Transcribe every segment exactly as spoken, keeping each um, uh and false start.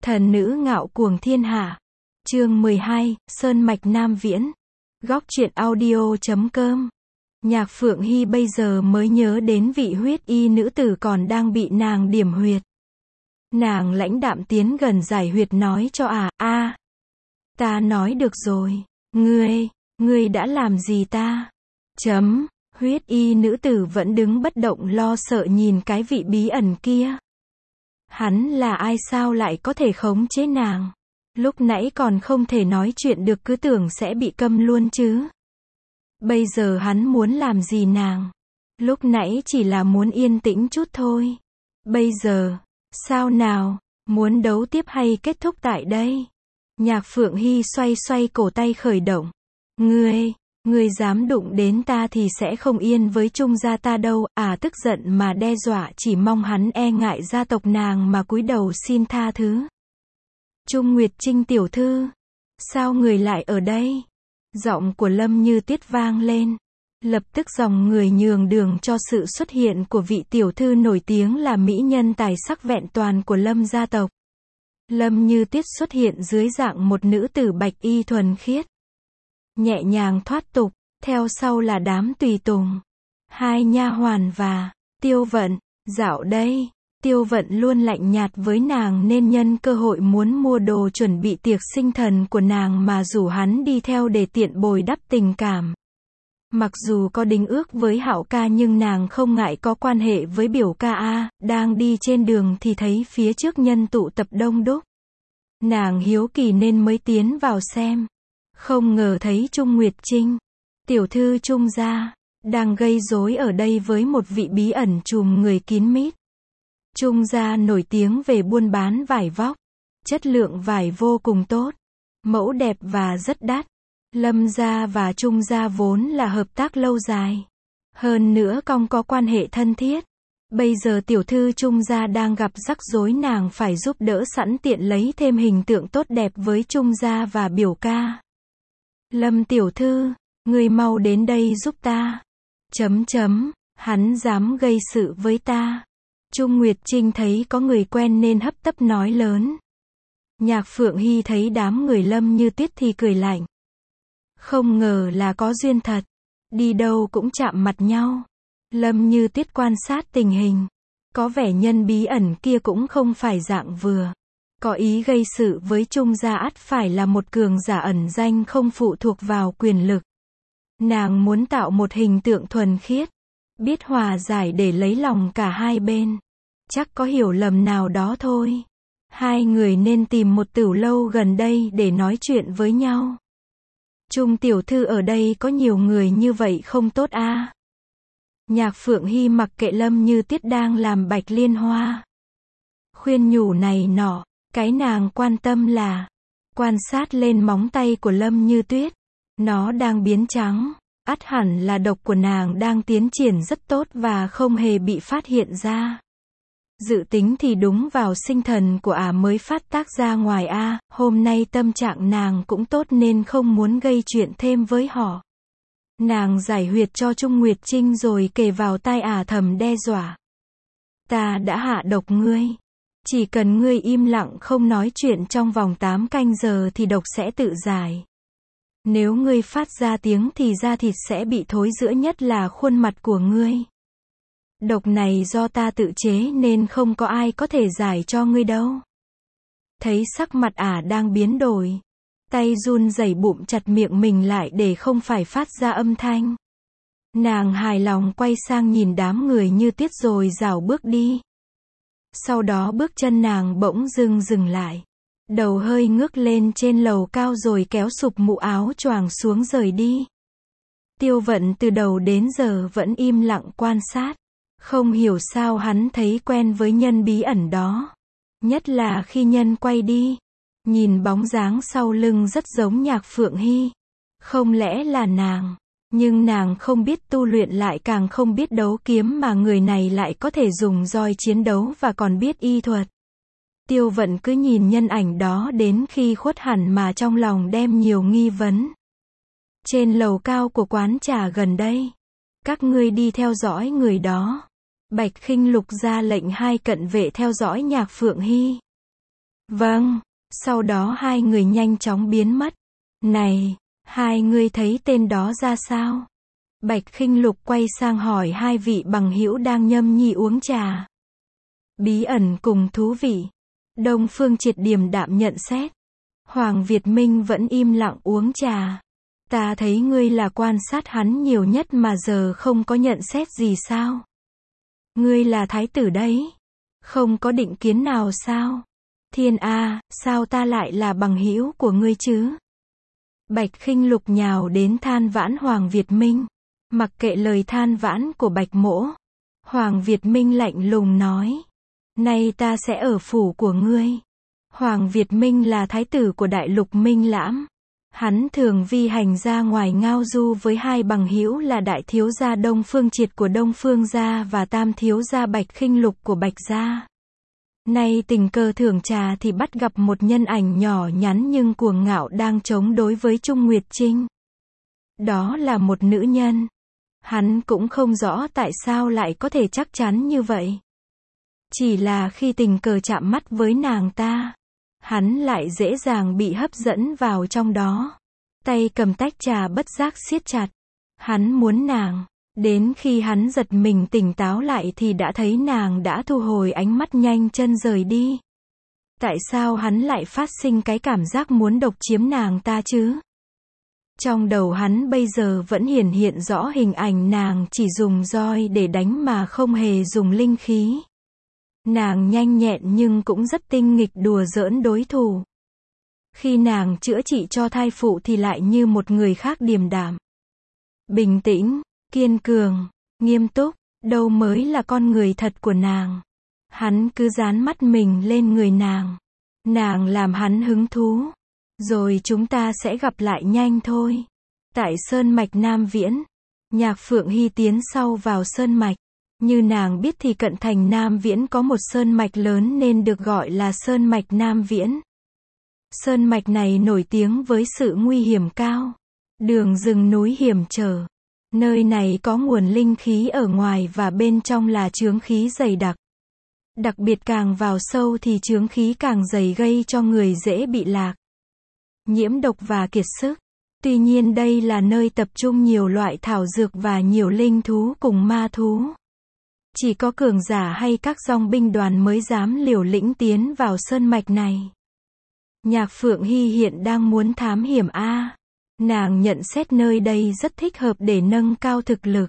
Thần nữ ngạo cuồng thiên hạ. Chương mười hai, Sơn mạch Nam Viễn. Góc truyện audio chấm com. Nhạc Phượng Hy bây giờ mới nhớ đến vị huyết y nữ tử còn đang bị nàng điểm huyệt. Nàng lãnh đạm tiến gần giải huyệt nói cho à, a, ta nói được rồi, ngươi, ngươi đã làm gì ta? Chấm, huyết y nữ tử vẫn đứng bất động lo sợ nhìn cái vị bí ẩn kia. Hắn là ai sao lại có thể khống chế nàng? Lúc nãy còn không thể nói chuyện được cứ tưởng sẽ bị câm luôn chứ. Bây giờ hắn muốn làm gì nàng? Lúc nãy chỉ là muốn yên tĩnh chút thôi. Bây giờ, sao nào? Muốn đấu tiếp hay kết thúc tại đây? Nhạc Phượng Hy xoay xoay cổ tay khởi động. Ngươi, ngươi dám đụng đến ta thì sẽ không yên với Trung gia ta đâu. À, tức giận mà đe dọa, chỉ mong hắn e ngại gia tộc nàng mà cúi đầu xin tha thứ. Trung Nguyệt Trinh tiểu thư, sao người lại ở đây? Giọng của Lâm Như Tuyết vang lên. Lập tức dòng người nhường đường cho sự xuất hiện của vị tiểu thư nổi tiếng là mỹ nhân tài sắc vẹn toàn của Lâm gia tộc. Lâm Như Tuyết xuất hiện dưới dạng một nữ tử bạch y thuần khiết, nhẹ nhàng thoát tục, theo sau là đám tùy tùng, hai nha hoàn và Tiêu Vận. Dạo đây, Tiêu Vận luôn lạnh nhạt với nàng nên nhân cơ hội muốn mua đồ chuẩn bị tiệc sinh thần của nàng mà rủ hắn đi theo để tiện bồi đắp tình cảm. Mặc dù có đính ước với Hạo ca nhưng nàng không ngại có quan hệ với biểu ca a. Đang đi trên đường thì thấy phía trước nhân tụ tập đông đúc. Nàng hiếu kỳ nên mới tiến vào xem. Không ngờ thấy Trung Nguyệt Trinh, tiểu thư Trung gia, đang gây rối ở đây với một vị bí ẩn trùm người kín mít. Trung gia nổi tiếng về buôn bán vải vóc, chất lượng vải vô cùng tốt, mẫu đẹp và rất đắt. Lâm gia và Trung gia vốn là hợp tác lâu dài, hơn nữa còn có quan hệ thân thiết. Bây giờ tiểu thư Trung gia đang gặp rắc rối, nàng phải giúp đỡ sẵn tiện lấy thêm hình tượng tốt đẹp với Trung gia và biểu ca. Lâm tiểu thư, ngươi mau đến đây giúp ta. Chấm chấm, hắn dám gây sự với ta. Trung Nguyệt Trinh thấy có người quen nên hấp tấp nói lớn. Nhạc Phượng Hy thấy đám người Lâm Như Tuyết thì cười lạnh. Không ngờ là có duyên thật, đi đâu cũng chạm mặt nhau. Lâm Như Tuyết quan sát tình hình, có vẻ nhân bí ẩn kia cũng không phải dạng vừa, có ý gây sự với Trung gia ắt phải là một cường giả ẩn danh không phụ thuộc vào quyền lực. Nàng muốn tạo một hình tượng thuần khiết, biết hòa giải để lấy lòng cả hai bên. Chắc có hiểu lầm nào đó thôi. Hai người nên tìm một tửu lâu gần đây để nói chuyện với nhau. Trung tiểu thư ở đây có nhiều người như vậy không tốt a. À? Nhạc Phượng Hy mặc kệ Lâm Như Tuyết đang làm bạch liên hoa, khuyên nhủ này nọ, cái nàng quan tâm là quan sát lên móng tay của Lâm Như Tuyết. Nó đang biến trắng, ắt hẳn là độc của nàng đang tiến triển rất tốt và không hề bị phát hiện ra. Dự tính thì đúng vào sinh thần của ả mới phát tác ra ngoài a. À, hôm nay tâm trạng nàng cũng tốt nên không muốn gây chuyện thêm với họ. Nàng giải huyệt cho Trung Nguyệt Trinh rồi kề vào tai ả thầm đe dọa. Ta đã hạ độc ngươi. Chỉ cần ngươi im lặng không nói chuyện trong vòng tám canh giờ thì độc sẽ tự giải. Nếu ngươi phát ra tiếng thì da thịt sẽ bị thối rữa, nhất là khuôn mặt của ngươi. Độc này do ta tự chế nên không có ai có thể giải cho ngươi đâu. Thấy sắc mặt ả đang biến đổi, tay run rẩy bụm chặt miệng mình lại để không phải phát ra âm thanh. Nàng hài lòng quay sang nhìn đám người Như Tuyết rồi rảo bước đi. Sau đó bước chân nàng bỗng dưng dừng lại. Đầu hơi ngước lên trên lầu cao rồi kéo sụp mũ áo choàng xuống rời đi. Tiêu Vận từ đầu đến giờ vẫn im lặng quan sát. Không hiểu sao hắn thấy quen với nhân bí ẩn đó. Nhất là khi nhân quay đi. Nhìn bóng dáng sau lưng rất giống Nhạc Phượng Hy. Không lẽ là nàng? Nhưng nàng không biết tu luyện, lại càng không biết đấu kiếm, mà người này lại có thể dùng roi chiến đấu và còn biết y thuật. Tiêu Vận cứ nhìn nhân ảnh đó đến khi khuất hẳn mà trong lòng đem nhiều nghi vấn. Trên lầu cao của quán trà gần đây, các ngươi đi theo dõi người đó. Bạch Khinh Lục ra lệnh hai cận vệ theo dõi Nhạc Phượng Hy. Vâng. Sau đó hai người nhanh chóng biến mất. Này, hai ngươi thấy tên đó ra sao? Bạch Khinh Lục quay sang hỏi hai vị bằng hữu đang nhâm nhi uống trà. Bí ẩn cùng thú vị. Đông Phương Triệt điềm đạm nhận xét. Hoàng Việt Minh vẫn im lặng uống trà. Ta thấy ngươi là quan sát hắn nhiều nhất mà giờ không có nhận xét gì sao? Ngươi là thái tử đấy. Không có định kiến nào sao? Thiên A, sao ta lại là bằng hữu của ngươi chứ? Bạch Khinh Lục nhào đến than vãn Hoàng Việt Minh. Mặc kệ lời than vãn của Bạch Mỗ, Hoàng Việt Minh lạnh lùng nói. Nay ta sẽ ở phủ của ngươi. Hoàng Việt Minh là thái tử của đại lục Minh Lãm. Hắn thường vi hành ra ngoài ngao du với hai bằng hữu là đại thiếu gia Đông Phương Triệt của Đông Phương gia và tam thiếu gia Bạch Khinh Lục của Bạch gia. Nay tình cờ thưởng trà thì bắt gặp một nhân ảnh nhỏ nhắn nhưng cuồng ngạo đang chống đối với Trung Nguyệt Trinh. Đó là một nữ nhân. Hắn cũng không rõ tại sao lại có thể chắc chắn như vậy. Chỉ là khi tình cờ chạm mắt với nàng ta, hắn lại dễ dàng bị hấp dẫn vào trong đó. Tay cầm tách trà bất giác siết chặt. Hắn muốn nàng. Đến khi hắn giật mình tỉnh táo lại thì đã thấy nàng đã thu hồi ánh mắt nhanh chân rời đi. Tại sao hắn lại phát sinh cái cảm giác muốn độc chiếm nàng ta chứ? Trong đầu hắn bây giờ vẫn hiển hiện rõ hình ảnh nàng chỉ dùng roi để đánh mà không hề dùng linh khí. Nàng nhanh nhẹn nhưng cũng rất tinh nghịch đùa giỡn đối thủ. Khi nàng chữa trị cho thai phụ thì lại như một người khác điềm đạm, bình tĩnh, kiên cường, nghiêm túc, đâu mới là con người thật của nàng. Hắn cứ dán mắt mình lên người nàng. Nàng làm hắn hứng thú. Rồi chúng ta sẽ gặp lại nhanh thôi. Tại Sơn Mạch Nam Viễn, Nhạc Phượng Hy tiến sau vào Sơn Mạch. Như nàng biết thì cận thành Nam Viễn có một Sơn Mạch lớn nên được gọi là Sơn Mạch Nam Viễn. Sơn Mạch này nổi tiếng với sự nguy hiểm cao. Đường rừng núi hiểm trở. Nơi này có nguồn linh khí ở ngoài và bên trong là chướng khí dày đặc. Đặc biệt càng vào sâu thì chướng khí càng dày gây cho người dễ bị lạc, nhiễm độc và kiệt sức. Tuy nhiên đây là nơi tập trung nhiều loại thảo dược và nhiều linh thú cùng ma thú. Chỉ có cường giả hay các dòng binh đoàn mới dám liều lĩnh tiến vào sơn mạch này. Nhạc Phượng Hy hiện đang muốn thám hiểm a. Nàng nhận xét nơi đây rất thích hợp để nâng cao thực lực.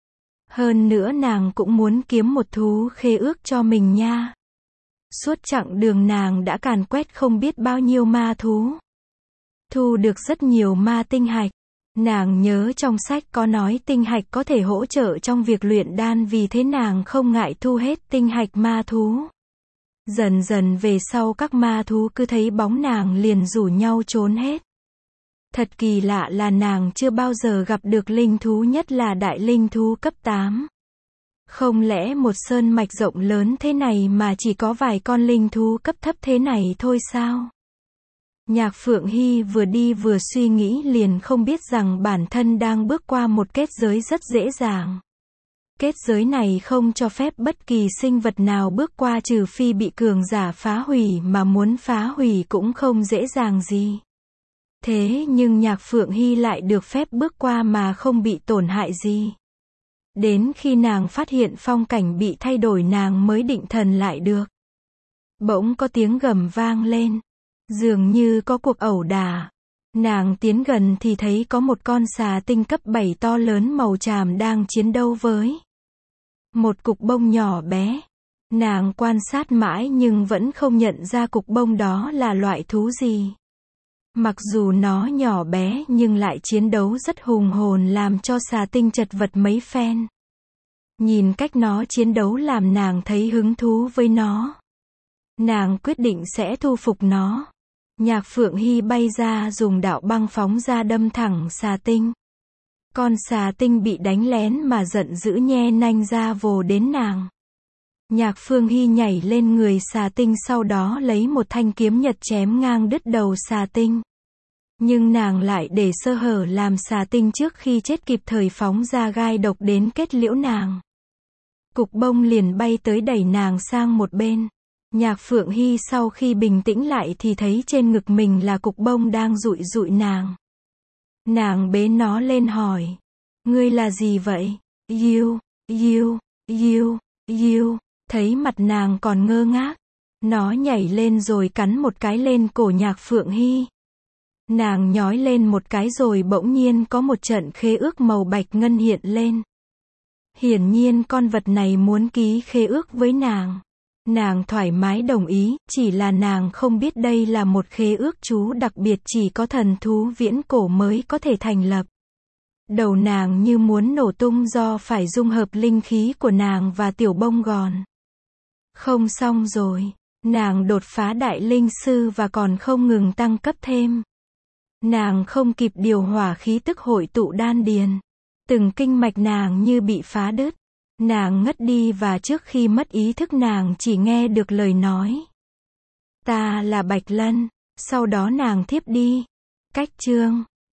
Hơn nữa nàng cũng muốn kiếm một thú khế ước cho mình nha. Suốt chặng đường nàng đã càn quét không biết bao nhiêu ma thú. Thu được rất nhiều ma tinh hạch. Nàng nhớ trong sách có nói tinh hạch có thể hỗ trợ trong việc luyện đan, vì thế nàng không ngại thu hết tinh hạch ma thú. Dần dần về sau các ma thú cứ thấy bóng nàng liền rủ nhau trốn hết. Thật kỳ lạ là nàng chưa bao giờ gặp được linh thú, nhất là đại linh thú cấp tám. Không lẽ một sơn mạch rộng lớn thế này mà chỉ có vài con linh thú cấp thấp thế này thôi sao? Nhạc Phượng Hy vừa đi vừa suy nghĩ liền không biết rằng bản thân đang bước qua một kết giới rất dễ dàng. Kết giới này không cho phép bất kỳ sinh vật nào bước qua trừ phi bị cường giả phá hủy, mà muốn phá hủy cũng không dễ dàng gì. Thế nhưng Nhạc Phượng Hy lại được phép bước qua mà không bị tổn hại gì. Đến khi nàng phát hiện phong cảnh bị thay đổi nàng mới định thần lại được. Bỗng có tiếng gầm vang lên. Dường như có cuộc ẩu đả. Nàng tiến gần thì thấy có một con xà tinh cấp bảy to lớn màu tràm đang chiến đấu với một cục bông nhỏ bé. Nàng quan sát mãi nhưng vẫn không nhận ra cục bông đó là loại thú gì. Mặc dù nó nhỏ bé nhưng lại chiến đấu rất hùng hồn làm cho xà tinh chật vật mấy phen. Nhìn cách nó chiến đấu làm nàng thấy hứng thú với nó. Nàng quyết định sẽ thu phục nó. Nhạc Phượng Hy bay ra dùng đạo băng phóng ra đâm thẳng xà tinh. Con xà tinh bị đánh lén mà giận dữ nhe nanh ra vồ đến nàng. Nhạc Phượng Hy nhảy lên người xà tinh, sau đó lấy một thanh kiếm nhật chém ngang đứt đầu xà tinh. Nhưng nàng lại để sơ hở làm xà tinh trước khi chết kịp thời phóng ra gai độc đến kết liễu nàng. Cục bông liền bay tới đẩy nàng sang một bên. Nhạc Phượng Hy sau khi bình tĩnh lại thì thấy trên ngực mình là cục bông đang dụi dụi nàng. Nàng bế nó lên hỏi. Ngươi là gì vậy? Yiu, yiu, yiu, yiu. Thấy mặt nàng còn ngơ ngác. Nó nhảy lên rồi cắn một cái lên cổ Nhạc Phượng Hy. Nàng nhói lên một cái rồi bỗng nhiên có một trận khế ước màu bạch ngân hiện lên. Hiển nhiên con vật này muốn ký khế ước với nàng. Nàng thoải mái đồng ý, chỉ là nàng không biết đây là một khế ước chú đặc biệt chỉ có thần thú viễn cổ mới có thể thành lập. Đầu nàng như muốn nổ tung do phải dung hợp linh khí của nàng và tiểu bông gòn. Không xong rồi, nàng đột phá đại linh sư và còn không ngừng tăng cấp thêm. Nàng không kịp điều hòa khí tức hội tụ đan điền. Từng kinh mạch nàng như bị phá đứt. Nàng ngất đi và trước khi mất ý thức nàng chỉ nghe được lời nói. Ta là Bạch Lân. Sau đó nàng thiếp đi. Cách chương